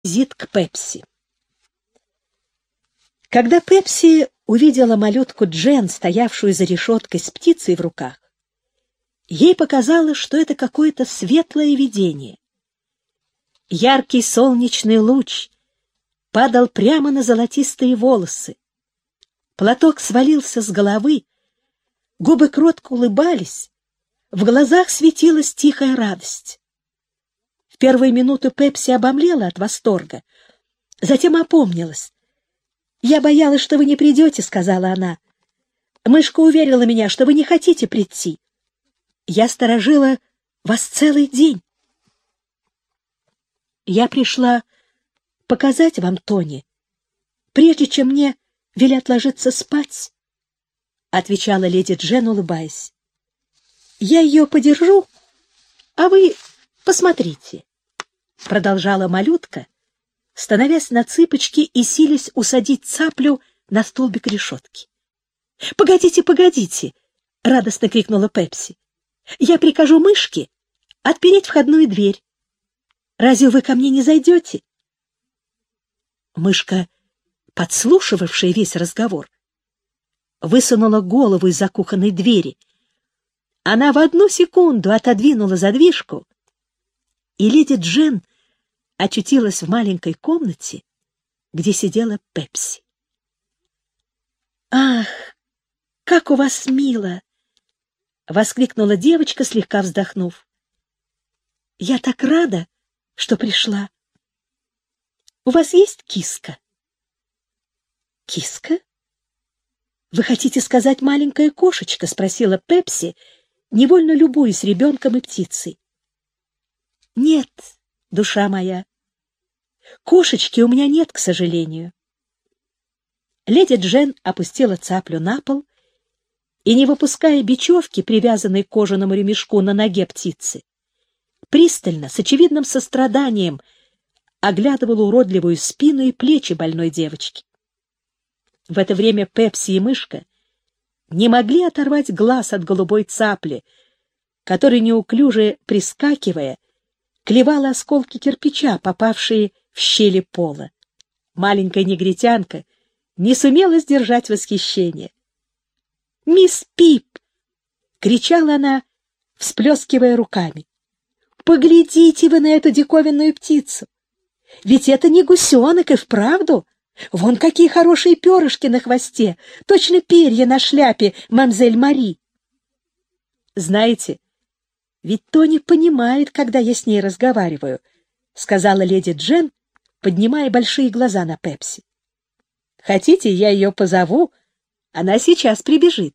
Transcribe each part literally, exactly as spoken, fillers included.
визит к Пепси. Когда Пепси увидела малютку Джен, стоявшую за решеткой с птицей в руках, ей показалось, что это какое-то светлое видение. Яркий солнечный луч падал прямо на золотистые волосы. Платок свалился с головы, губы кротко улыбались, в глазах светилась тихая радость. В первые минуты Пепси обомлела от восторга, затем опомнилась. «Я боялась, что вы не придете», — сказала она. «Мышка уверила меня, что вы не хотите прийти. Я сторожила вас целый день». «Я пришла показать вам Тони, прежде чем мне велят ложиться спать», — отвечала леди Джен, улыбаясь. «Я ее подержу, а вы посмотрите», — продолжала малютка, становясь на цыпочки и силясь усадить цаплю на столбик решетки. «Погодите, погодите!» — радостно крикнула Пепси. «Я прикажу мышке отпереть входную дверь. Разве вы ко мне не зайдете?» Мышка, подслушивавшая весь разговор, высунула голову из-за кухонной двери. Она в одну секунду отодвинула задвижку, и леди Джен очутилась в маленькой комнате, где сидела Пепси. «Ах, как у вас мило!» — воскликнула девочка, слегка вздохнув. «Я так рада, что пришла. У вас есть киска?» «Киска? Вы хотите сказать маленькая кошечка?» — спросила Пепси, невольно любуясь ребенком и птицей. «Нет, душа моя, кошечки у меня нет, к сожалению». Леди Джен опустила цаплю на пол и, не выпуская бечевки, привязанной к кожаному ремешку на ноге птицы, пристально, с очевидным состраданием, оглядывала уродливую спину и плечи больной девочки. В это время Пепси и мышка не могли оторвать глаз от голубой цапли, которая, неуклюже прискакивая, клевала осколки кирпича, попавшие в щели пола. Маленькая негритянка не сумела сдержать восхищение. «Мисс Пип!» — кричала она, всплескивая руками. «Поглядите вы на эту диковинную птицу! Ведь это не гусенок, и вправду! Вон какие хорошие перышки на хвосте, точно перья на шляпе мамзель Мари!» «Знаете, ведь Тони понимает, когда я с ней разговариваю», — сказала леди Джен, поднимая большие глаза на Пепси. «Хотите, я ее позову? Она сейчас прибежит».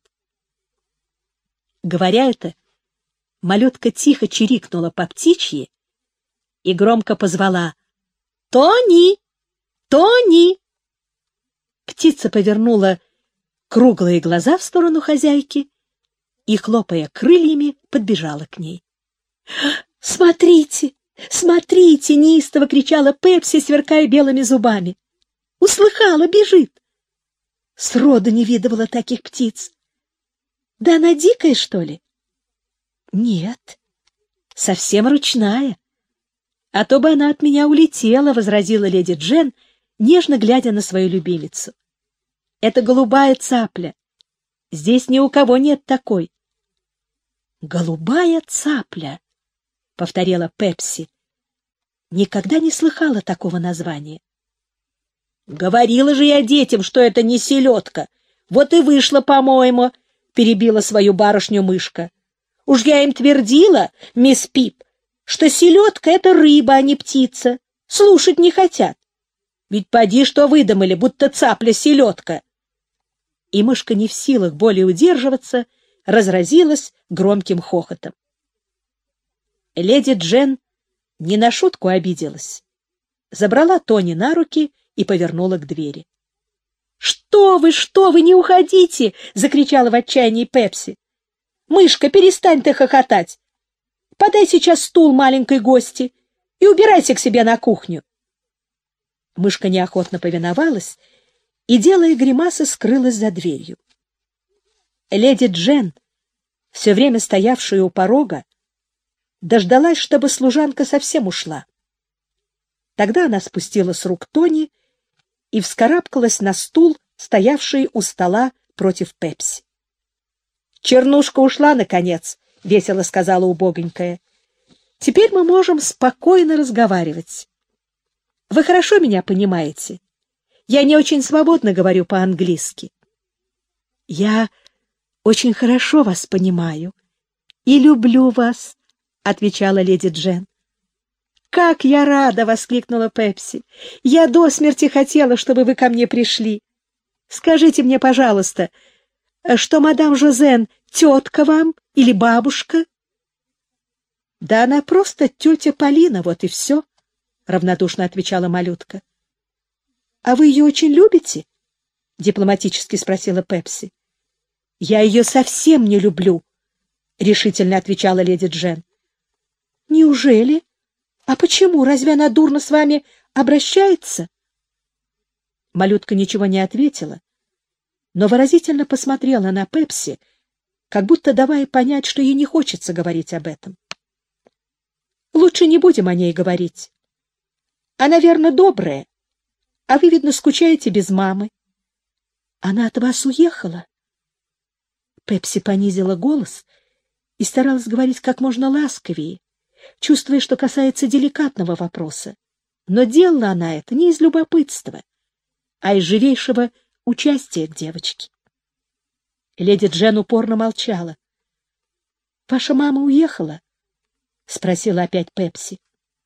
Говоря это, малютка тихо чирикнула по птичьи и громко позвала: «Тони! Тони!» Птица повернула круглые глаза в сторону хозяйки и, хлопая крыльями, подбежала к ней. «Смотрите! Смотрите!» — неистово кричала Пепси, сверкая белыми зубами. «Услыхала, бежит!» Сроду не видывала таких птиц. «Да она дикая, что ли?» «Нет, совсем ручная. А то бы она от меня улетела», — возразила леди Джен, нежно глядя на свою любимицу. «Это голубая цапля. Здесь ни у кого нет такой». «Голубая цапля», — повторила Пепси. Никогда не слыхала такого названия. «Говорила же я детям, что это не селедка. Вот и вышло, по-моему», — перебила свою барышню мышка. «Уж я им твердила, мисс Пип, что селедка — это рыба, а не птица. Слушать не хотят. Ведь поди что выдумали, будто цапля-селедка». И мышка, не в силах более удерживаться, разразилась громким хохотом. Леди Джен не на шутку обиделась. Забрала Тони на руки и повернула к двери. «Что вы, что вы, не уходите!» — закричала в отчаянии Пепси. «Мышка, перестань ты хохотать! Подай сейчас стул маленькой гости и убирайся к себе на кухню». Мышка неохотно повиновалась и, делая гримасы, скрылась за дверью. Леди Джен, все время стоявшая у порога, дождалась, чтобы служанка совсем ушла. Тогда она спустила с рук Тони и вскарабкалась на стул, стоявший у стола против Пепси. «Чернушка ушла, наконец», — весело сказала убогонькая. «Теперь мы можем спокойно разговаривать. Вы хорошо меня понимаете? Я не очень свободно говорю по-английски». «Я очень хорошо вас понимаю и люблю вас», — отвечала леди Джен. «Как я рада!» — воскликнула Пепси. «Я до смерти хотела, чтобы вы ко мне пришли. Скажите мне, пожалуйста, что мадам Жозен тетка вам или бабушка?» «Да она просто тетя Полина, вот и все», — равнодушно отвечала малютка. «А вы ее очень любите?» — дипломатически спросила Пепси. «Я ее совсем не люблю», — решительно отвечала леди Джен. «Неужели? А почему? Разве она дурно с вами обращается?» Малютка ничего не ответила, но выразительно посмотрела на Пепси, как будто давая понять, что ей не хочется говорить об этом. «Лучше не будем о ней говорить. Она, верно, добрая, а вы, видно, скучаете без мамы. Она от вас уехала?» Пепси понизила голос и старалась говорить как можно ласковее, чувствуя, что касается деликатного вопроса. Но делала она это не из любопытства, а из живейшего участия к девочке. Леди Джен упорно молчала. «Ваша мама уехала?» — спросила опять Пепси.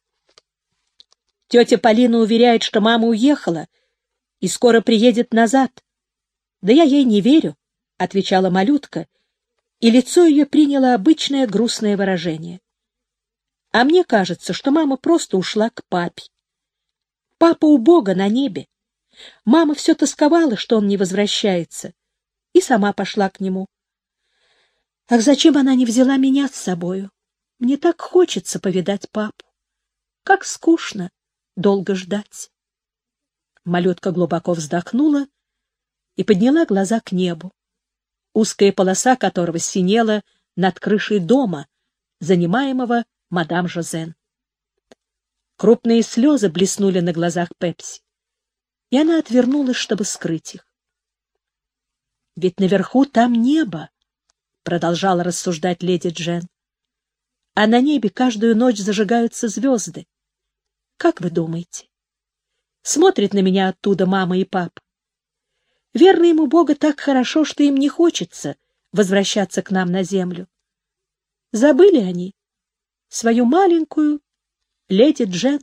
«Тетя Полина уверяет, что мама уехала и скоро приедет назад. Да я ей не верю», — отвечала малютка, и лицо ее приняло обычное грустное выражение. «А мне кажется, что мама просто ушла к папе. Папа у Бога на небе. Мама все тосковала, что он не возвращается, и сама пошла к нему. Ах, зачем она не взяла меня с собою? Мне так хочется повидать папу. Как скучно долго ждать». Малютка глубоко вздохнула и подняла глаза к небу, узкая полоса которого синела над крышей дома, занимаемого мадам Жозен. Крупные слезы блеснули на глазах Пепси, и она отвернулась, чтобы скрыть их. «Ведь наверху там небо», — продолжала рассуждать леди Джен, «а на небе каждую ночь зажигаются звезды. Как вы думаете? Смотрят на меня оттуда мама и папа. Верно, им у Бога так хорошо, что им не хочется возвращаться к нам на землю. Забыли они свою маленькую леди Джен».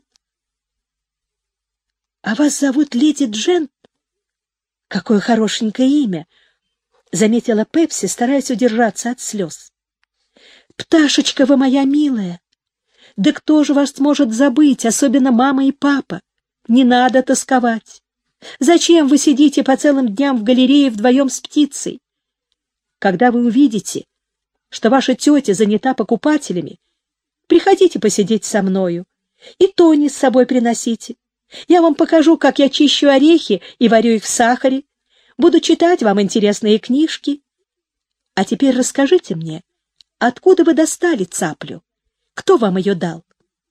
«А вас зовут леди Джен? Какое хорошенькое имя!» — заметила Пепси, стараясь удержаться от слез. «Пташечка вы моя милая! Да кто же вас может забыть, особенно мама и папа? Не надо тосковать. Зачем вы сидите по целым дням в галерее вдвоем с птицей? Когда вы увидите, что ваша тетя занята покупателями, приходите посидеть со мною, и Тони с собой приносите. Я вам покажу, как я чищу орехи и варю их в сахаре, буду читать вам интересные книжки. А теперь расскажите мне, откуда вы достали цаплю? Кто вам ее дал?»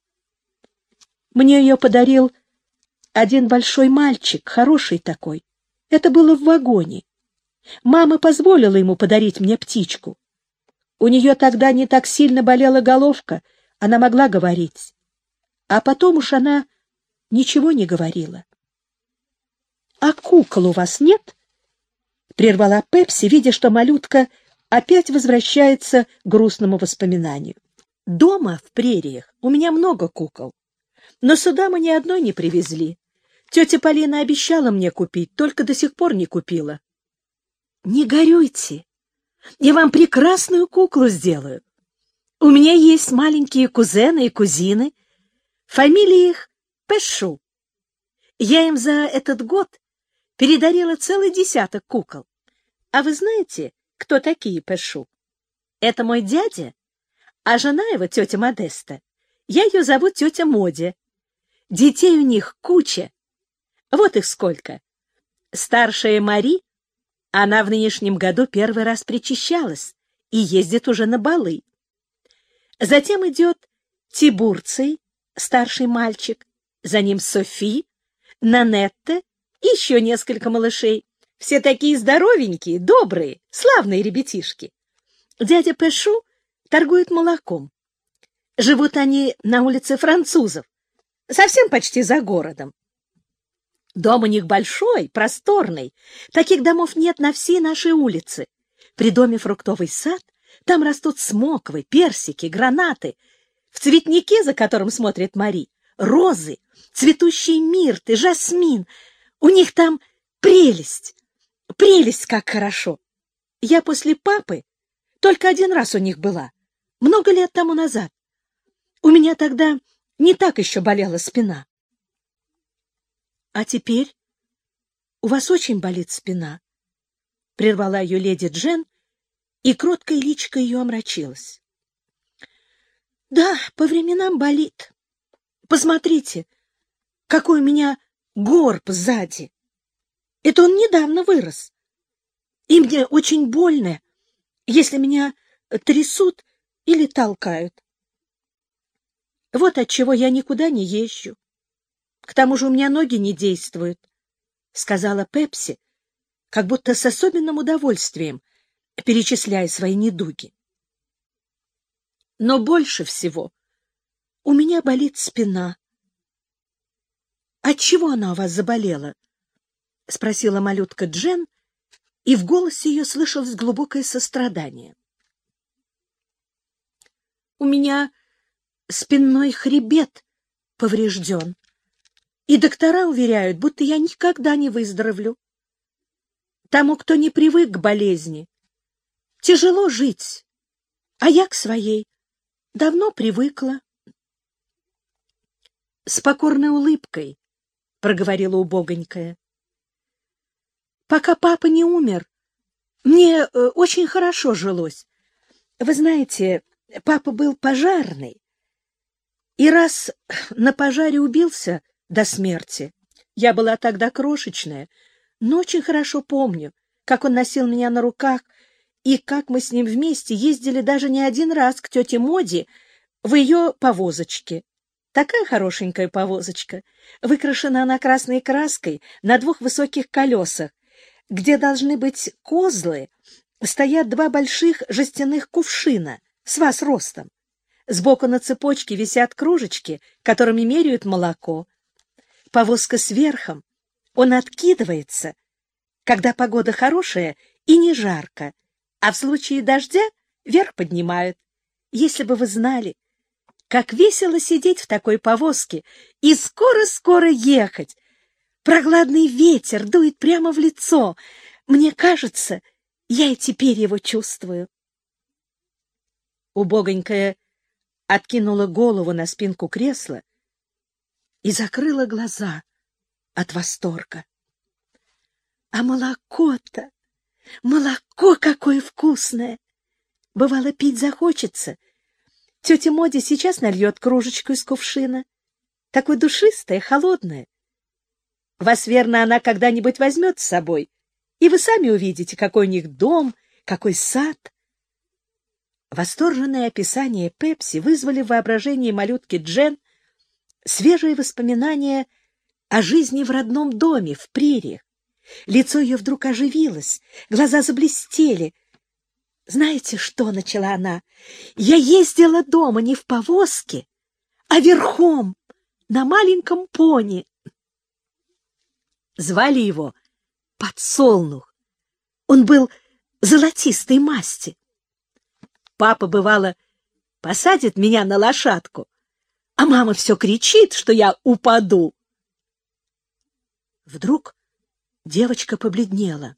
«Мне ее подарил один большой мальчик, хороший такой. Это было в вагоне. Мама позволила ему подарить мне птичку. У нее тогда не так сильно болела головка, она могла говорить. А потом уж она ничего не говорила». «А кукол у вас нет?» — прервала Пепси, видя, что малютка опять возвращается к грустному воспоминанию. «Дома, в прериях, у меня много кукол, но сюда мы ни одной не привезли. Тетя Полина обещала мне купить, только до сих пор не купила». «Не горюйте, я вам прекрасную куклу сделаю. У меня есть маленькие кузены и кузины, фамилия их Пэшу. Я им за этот год передарила целый десяток кукол. А вы знаете, кто такие Пэшу? Это мой дядя, а жена его, тетя Модеста, я ее зову тетя Моди. Детей у них куча. Вот их сколько. Старшая Мари, она в нынешнем году первый раз причащалась и ездит уже на балы. Затем идет Тибурций, старший мальчик, За ним Софи, Нанетта и еще несколько малышей. Все такие здоровенькие, добрые, славные ребятишки. Дядя Пэшу торгует молоком. Живут они на улице Французов, совсем почти за городом. Дом у них большой, просторный. Таких домов нет на всей нашей улице. При доме фруктовый сад, там растут смоквы, персики, гранаты. В цветнике, за которым смотрит Мари, розы, цветущие мирты, жасмин. У них там прелесть, прелесть, как хорошо. Я после папы только один раз у них была, много лет тому назад. У меня тогда не так еще болела спина. А теперь у вас очень болит спина, — прервала ее леди Джен, и кроткая личико ее омрачилась. — Да, по временам болит. Посмотрите, какой у меня горб сзади. Это он недавно вырос. И мне очень больно, если меня трясут или толкают. Вот отчего я никуда не езжу. К тому же у меня ноги не действуют, — сказала Пепси, как будто с особенным удовольствием, перечисляя свои недуги. Но больше всего у меня болит спина. — Отчего она у вас заболела? — спросила малютка Джен, и в голосе ее слышалось глубокое сострадание. — У меня спинной хребет поврежден, и доктора уверяют, будто я никогда не выздоровлю. Тому, кто не привык к болезни, тяжело жить, а я к своей давно привыкла. С покорной улыбкой проговорила убогонькая. Пока папа не умер, мне э, очень хорошо жилось. Вы знаете, папа был пожарный, и раз на пожаре убился до смерти. Я была тогда крошечная, но очень хорошо помню, как он носил меня на руках, и как мы с ним вместе ездили даже не один раз к тете Моди в ее повозочке. Такая хорошенькая повозочка. Выкрашена она красной краской на двух высоких колесах, где должны быть козлы, стоят два больших жестяных кувшина с вас ростом. Сбоку на цепочке висят кружечки, которыми меряют молоко. Повозка с верхом, он откидывается, когда погода хорошая и не жарко, а в случае дождя верх поднимают. Если бы вы знали, как весело сидеть в такой повозке и скоро-скоро ехать. Прохладный ветер дует прямо в лицо. Мне кажется, я и теперь его чувствую. Убогонькая откинула голову на спинку кресла и закрыла глаза от восторга. А молоко-то, молоко какое вкусное! Бывало, пить захочется. Тетя Моди сейчас нальет кружечку из кувшина. Такое душистое, холодное. Вас, верно, она когда-нибудь возьмет с собой, и вы сами увидите, какой у них дом, какой сад. Восторженные описания Пепси вызвали в воображении малютки Джен свежие воспоминания о жизни в родном доме, в прериях. Лицо ее вдруг оживилось, глаза заблестели. «Знаете что?» — начала она. «Я ездила дома не в повозке, а верхом, на маленьком пони». Звали его Подсолнух. Он был золотистой масти. Папа, бывало, посадит меня на лошадку, а мама все кричит, что я упаду. Вдруг девочка побледнела.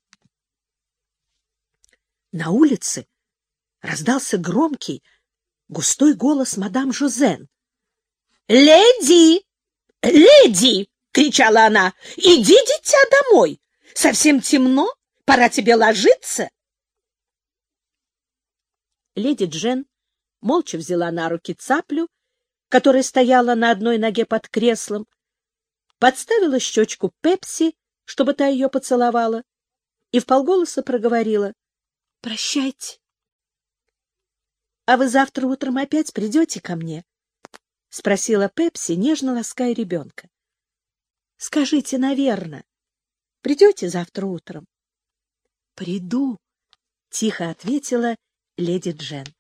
На улице раздался громкий, густой голос мадам Жозен. «Леди! Леди!» — кричала она. «Иди, дитя, домой! Совсем темно, пора тебе ложиться!» Леди Джен молча взяла на руки цаплю, которая стояла на одной ноге под креслом, подставила щечку Пепси, чтобы та ее поцеловала, и вполголоса проговорила: «Прощайте». «А вы завтра утром опять придете ко мне?» — спросила Пепси, нежно лаская ребенка. Скажите, наверно. Придете завтра утром? — Приду, — тихо ответила леди Джен.